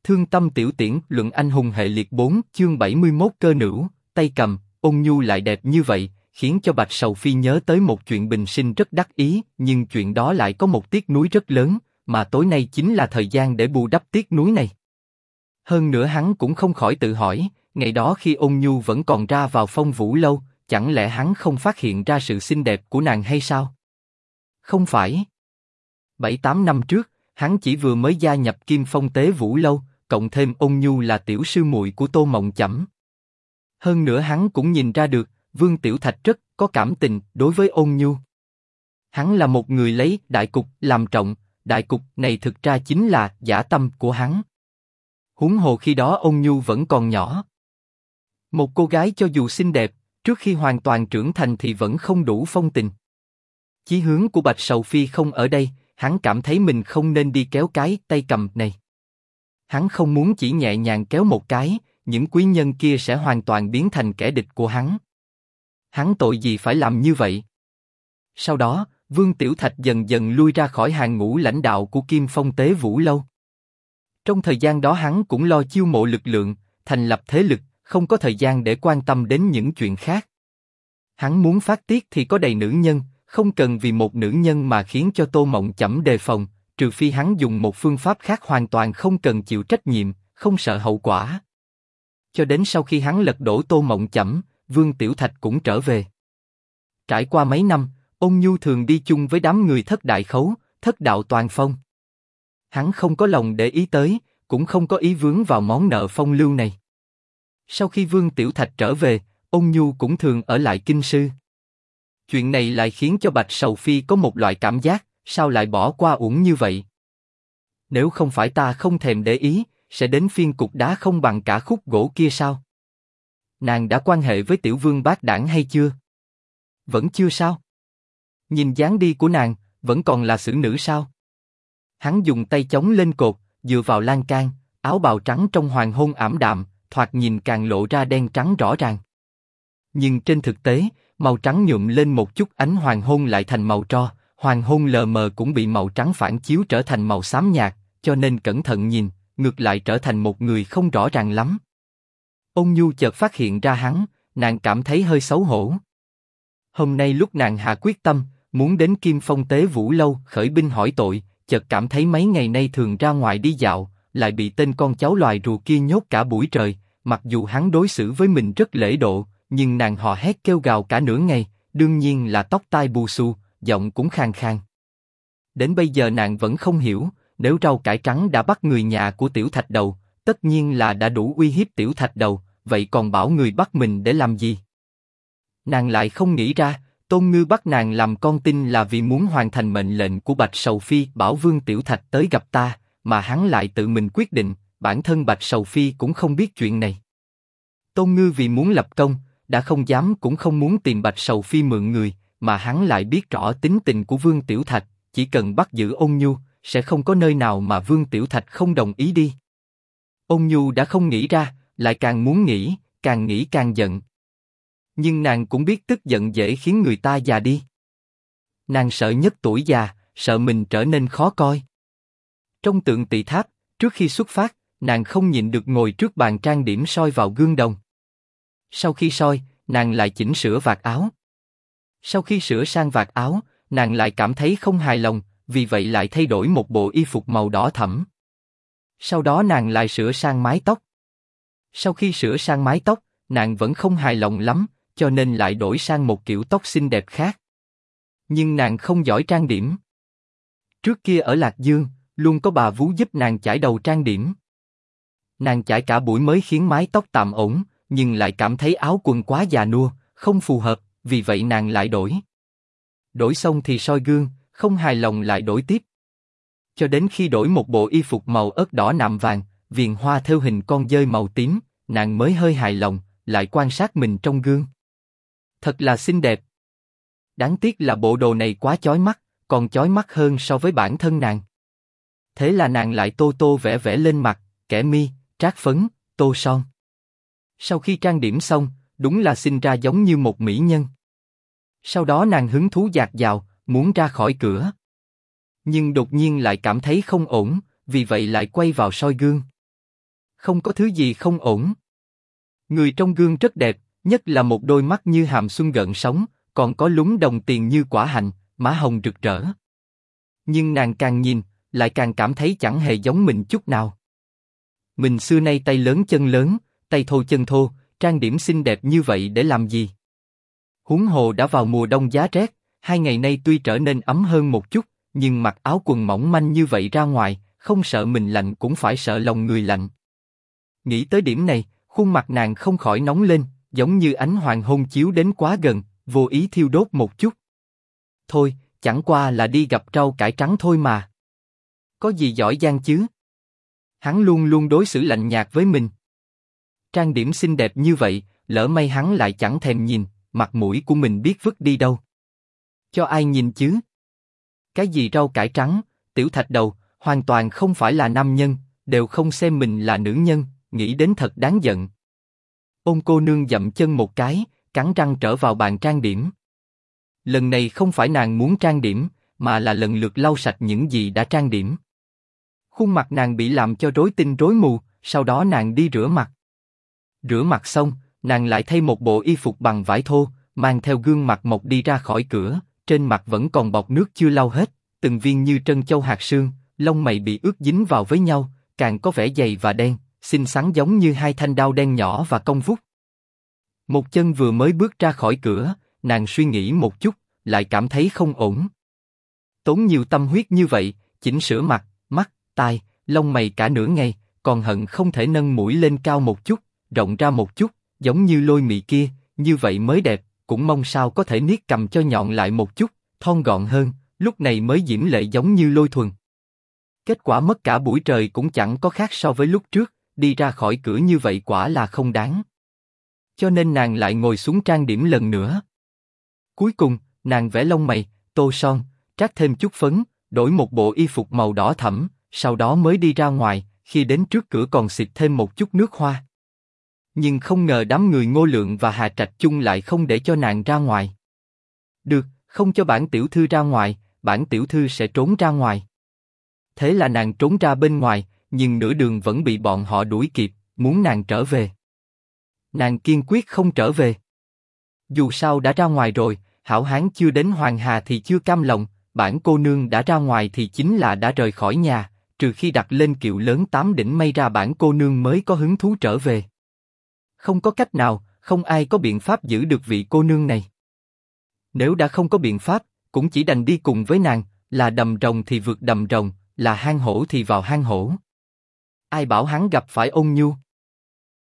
Thương tâm tiểu tiễn, luận anh hùng hệ liệt 4, chương 71 cơ nữu, tay cầm, ôn nhu lại đẹp như vậy, khiến cho Bạch Sầu Phi nhớ tới một chuyện bình sinh rất đắc ý, nhưng chuyện đó lại có một tiếc nuối rất lớn, mà tối nay chính là thời gian để bù đắp tiếc nuối này. Hơn nữa hắn cũng không khỏi tự hỏi, ngày đó khi ôn nhu vẫn còn ra vào Phong Vũ lâu, chẳng lẽ hắn không phát hiện ra sự xinh đẹp của nàng hay sao? Không phải. 7-8 năm trước, hắn chỉ vừa mới gia nhập Kim Phong Tế Vũ lâu, cộng thêm ôn nhu là tiểu sư muội của Tô Mộng Chẩm. Hơn nữa hắn cũng nhìn ra được, Vương Tiểu Thạch rất có cảm tình đối với ôn nhu. Hắn là một người lấy đại cục làm trọng, đại cục này thực ra chính là dã tâm của hắn. Huống hồ khi đó ôn nhu vẫn còn nhỏ. Một cô gái cho dù xinh đẹp, trước khi hoàn toàn trưởng thành thì vẫn không đủ phong tình. Chí hướng của Bạch Sầu Phi không ở đây, hắn cảm thấy mình không nên đi kéo cái tay cầm này. Hắn không muốn chỉ nhẹ nhàng kéo một cái, những quý nhân kia sẽ hoàn toàn biến thành kẻ địch của hắn. Hắn tội gì phải làm như vậy? Sau đó, Vương Tiểu Thạch dần dần lui ra khỏi hàng ngũ lãnh đạo của Kim Phong Tế Vũ lâu. Trong thời gian đó hắn cũng lo chiêu mộ lực lượng, thành lập thế lực, không có thời gian để quan tâm đến những chuyện khác. Hắn muốn phát tiết thì có đầy nữ nhân, không cần vì một nữ nhân mà khiến cho Tô Mộng Chẩm đề phòng, trừ phi hắn dùng một phương pháp khác hoàn toàn không cần chịu trách nhiệm, không sợ hậu quả. Cho đến sau khi hắn lật đổ Tô Mộng Chẩm, Vương Tiểu Thạch cũng trở về. Trải qua mấy năm, ôn nhu thường đi chung với đám người Thất Đại Khấu, Thất Đạo Toàn Phong. Hắn không có lòng để ý tới, cũng không có ý vướng vào món nợ phong lưu này. Sau khi Vương Tiểu Thạch trở về, ôn nhu cũng thường ở lại kinh sư. Chuyện này lại khiến cho Bạch Sầu Phi có một loại cảm giác, sao lại bỏ qua uổng như vậy? Nếu không phải ta không thèm để ý, sẽ đến phiên cục đá không bằng cả khúc gỗ kia sao? Nàng đã quan hệ với Tiểu Vương Bác Đảng hay chưa? Vẫn chưa sao? Nhìn dáng đi của nàng, vẫn còn là xử nữ sao? Hắn dùng tay chống lên cột, dựa vào lan can, áo bào trắng trong hoàng hôn ảm đạm, thoạt nhìn càng lộ ra đen trắng rõ ràng. Nhưng trên thực tế, màu trắng nhuộm lên một chút ánh hoàng hôn lại thành màu tro, hoàng hôn lờ mờ cũng bị màu trắng phản chiếu trở thành màu xám nhạt, cho nên cẩn thận nhìn, ngược lại trở thành một người không rõ ràng lắm. Ôn nhu chợt phát hiện ra hắn, nàng cảm thấy hơi xấu hổ. Hôm nay lúc nàng hạ quyết tâm, muốn đến Kim Phong Tế Vũ lâu khởi binh hỏi tội, chợt cảm thấy mấy ngày nay thường ra ngoài đi dạo, lại bị tên con cháu loài rùa kia nhốt cả buổi trời. Mặc dù hắn đối xử với mình rất lễ độ, nhưng nàng hò hét kêu gào cả nửa ngày, đương nhiên là tóc tai bù xù, giọng cũng khàn khàn. Đến bây giờ nàng vẫn không hiểu, nếu rau cải trắng đã bắt người nhà của Tiểu Thạch Đầu, tất nhiên là đã đủ uy hiếp Tiểu Thạch Đầu, vậy còn bảo người bắt mình để làm gì? Nàng lại không nghĩ ra, Tôn Ngư bắt nàng làm con tin là vì muốn hoàn thành mệnh lệnh của Bạch Sầu Phi bảo Vương Tiểu Thạch tới gặp ta, mà hắn lại tự mình quyết định, bản thân Bạch Sầu Phi cũng không biết chuyện này. Tôn Ngư vì muốn lập công, đã không dám cũng không muốn tìm Bạch Sầu Phi mượn người, mà hắn lại biết rõ tính tình của Vương Tiểu Thạch, chỉ cần bắt giữ ôn nhu, sẽ không có nơi nào mà Vương Tiểu Thạch không đồng ý đi. Ôn nhu đã không nghĩ ra, lại càng muốn nghĩ càng giận. Nhưng nàng cũng biết tức giận dễ khiến người ta già đi. Nàng sợ nhất tuổi già, sợ mình trở nên khó coi. Trong tượng Tỳ Tháp, trước khi xuất phát, nàng không nhịn được ngồi trước bàn trang điểm soi vào gương đồng. Sau khi soi, nàng lại chỉnh sửa vạt áo. Sau khi sửa sang vạt áo, nàng lại cảm thấy không hài lòng, vì vậy lại thay đổi một bộ y phục màu đỏ thẫm. Sau đó nàng lại sửa sang mái tóc. Sau khi sửa sang mái tóc, nàng vẫn không hài lòng lắm, cho nên lại đổi sang một kiểu tóc xinh đẹp khác. Nhưng nàng không giỏi trang điểm. Trước kia ở Lạc Dương, luôn có bà vú giúp nàng chải đầu trang điểm. Nàng chải cả buổi mới khiến mái tóc tạm ổn, nhưng lại cảm thấy áo quần quá già nua, không phù hợp, vì vậy nàng lại đổi. Đổi xong thì soi gương, không hài lòng lại đổi tiếp. Cho đến khi đổi một bộ y phục màu ớt đỏ nạm vàng, viền hoa thêu hình con dơi màu tím, nàng mới hơi hài lòng, lại quan sát mình trong gương. Thật là xinh đẹp. Đáng tiếc là bộ đồ này quá chói mắt, còn chói mắt hơn so với bản thân nàng. Thế là nàng lại tô tô vẽ vẽ lên mặt, kẻ mi, trát phấn, tô son. Sau khi trang điểm xong, đúng là sinh ra giống như một mỹ nhân. Sau đó nàng hứng thú dạt dào, muốn ra khỏi cửa. Nhưng đột nhiên lại cảm thấy không ổn, vì vậy lại quay vào soi gương. Không có thứ gì không ổn. Người trong gương rất đẹp, nhất là một đôi mắt như hàm xuân gợn sóng, còn có lúm đồng tiền như quả hạnh, má hồng rực rỡ. Nhưng nàng càng nhìn, lại càng cảm thấy chẳng hề giống mình chút nào. Mình xưa nay tay lớn chân lớn, tay thô chân thô, trang điểm xinh đẹp như vậy để làm gì? Huống hồ đã vào mùa đông giá rét, 2 ngày nay tuy trở nên ấm hơn một chút, nhưng mặc áo quần mỏng manh như vậy ra ngoài, không sợ mình lạnh cũng phải sợ lòng người lạnh. Nghĩ tới điểm này, khuôn mặt nàng không khỏi nóng lên, giống như ánh hoàng hôn chiếu đến quá gần, vô ý thiêu đốt một chút. Thôi, chẳng qua là đi gặp rau cải trắng thôi mà. Có gì giỏi giang chứ? Hắn luôn luôn đối xử lạnh nhạt với mình. Trang điểm xinh đẹp như vậy, lỡ may hắn lại chẳng thèm nhìn, mặt mũi của mình biết vứt đi đâu. Cho ai nhìn chứ? Cái gì rau cải trắng, tiểu thạch đầu, hoàn toàn không phải là nam nhân, đều không xem mình là nữ nhân, nghĩ đến thật đáng giận. Ôn cô nương dậm chân một cái, cắn răng trở vào bàn trang điểm. Lần này không phải nàng muốn trang điểm, mà là lần lượt lau sạch những gì đã trang điểm. Khuôn mặt nàng bị làm cho rối tinh rối mù, sau đó nàng đi rửa mặt. Rửa mặt xong, nàng lại thay một bộ y phục bằng vải thô, mang theo gương mặt mộc đi ra khỏi cửa, trên mặt vẫn còn bọt nước chưa lau hết, từng viên như trân châu hạt sương, lông mày bị ướt dính vào với nhau, càng có vẻ dày và đen, xinh xắn giống như hai thanh đao đen nhỏ và cong vút. Một chân vừa mới bước ra khỏi cửa, nàng suy nghĩ một chút, lại cảm thấy không ổn. Tốn nhiều tâm huyết như vậy, chỉnh sửa mặt, mắt, tai, lông mày cả nửa ngày, còn hận không thể nâng mũi lên cao một chút, rộng ra một chút, giống như Lôi Mị kia, như vậy mới đẹp, cũng mong sao có thể niết cầm cho nhọn lại một chút, thon gọn hơn, lúc này mới diễm lệ giống như Lôi Thuần. Kết quả mất cả buổi trời cũng chẳng có khác so với lúc trước, đi ra khỏi cửa như vậy quả là không đáng. Cho nên nàng lại ngồi xuống trang điểm lần nữa. Cuối cùng, nàng vẽ lông mày, tô son, trát thêm chút phấn, đổi một bộ y phục màu đỏ thẫm, sau đó mới đi ra ngoài, khi đến trước cửa còn xịt thêm một chút nước hoa. Nhưng không ngờ đám người Ngô Lượng và Hà Trạch Chung lại không để cho nàng ra ngoài. Được, không cho bản tiểu thư ra ngoài, bản tiểu thư sẽ trốn ra ngoài. Thế là nàng trốn ra bên ngoài, nhưng nửa đường vẫn bị bọn họ đuổi kịp, muốn nàng trở về. Nàng kiên quyết không trở về. Dù sao đã ra ngoài rồi, hảo hán chưa đến Hoàng Hà thì chưa cam lòng, bản cô nương đã ra ngoài thì chính là đã rời khỏi nhà, trừ khi đặt lên kiệu lớn 8 đỉnh mây ra bản cô nương mới có hứng thú trở về. Không có cách nào, không ai có biện pháp giữ được vị cô nương này. Nếu đã không có biện pháp, cũng chỉ đành đi cùng với nàng, là đầm rồng thì vượt đầm rồng, là hang hổ thì vào hang hổ. Ai bảo hắn gặp phải Ôn Nhu?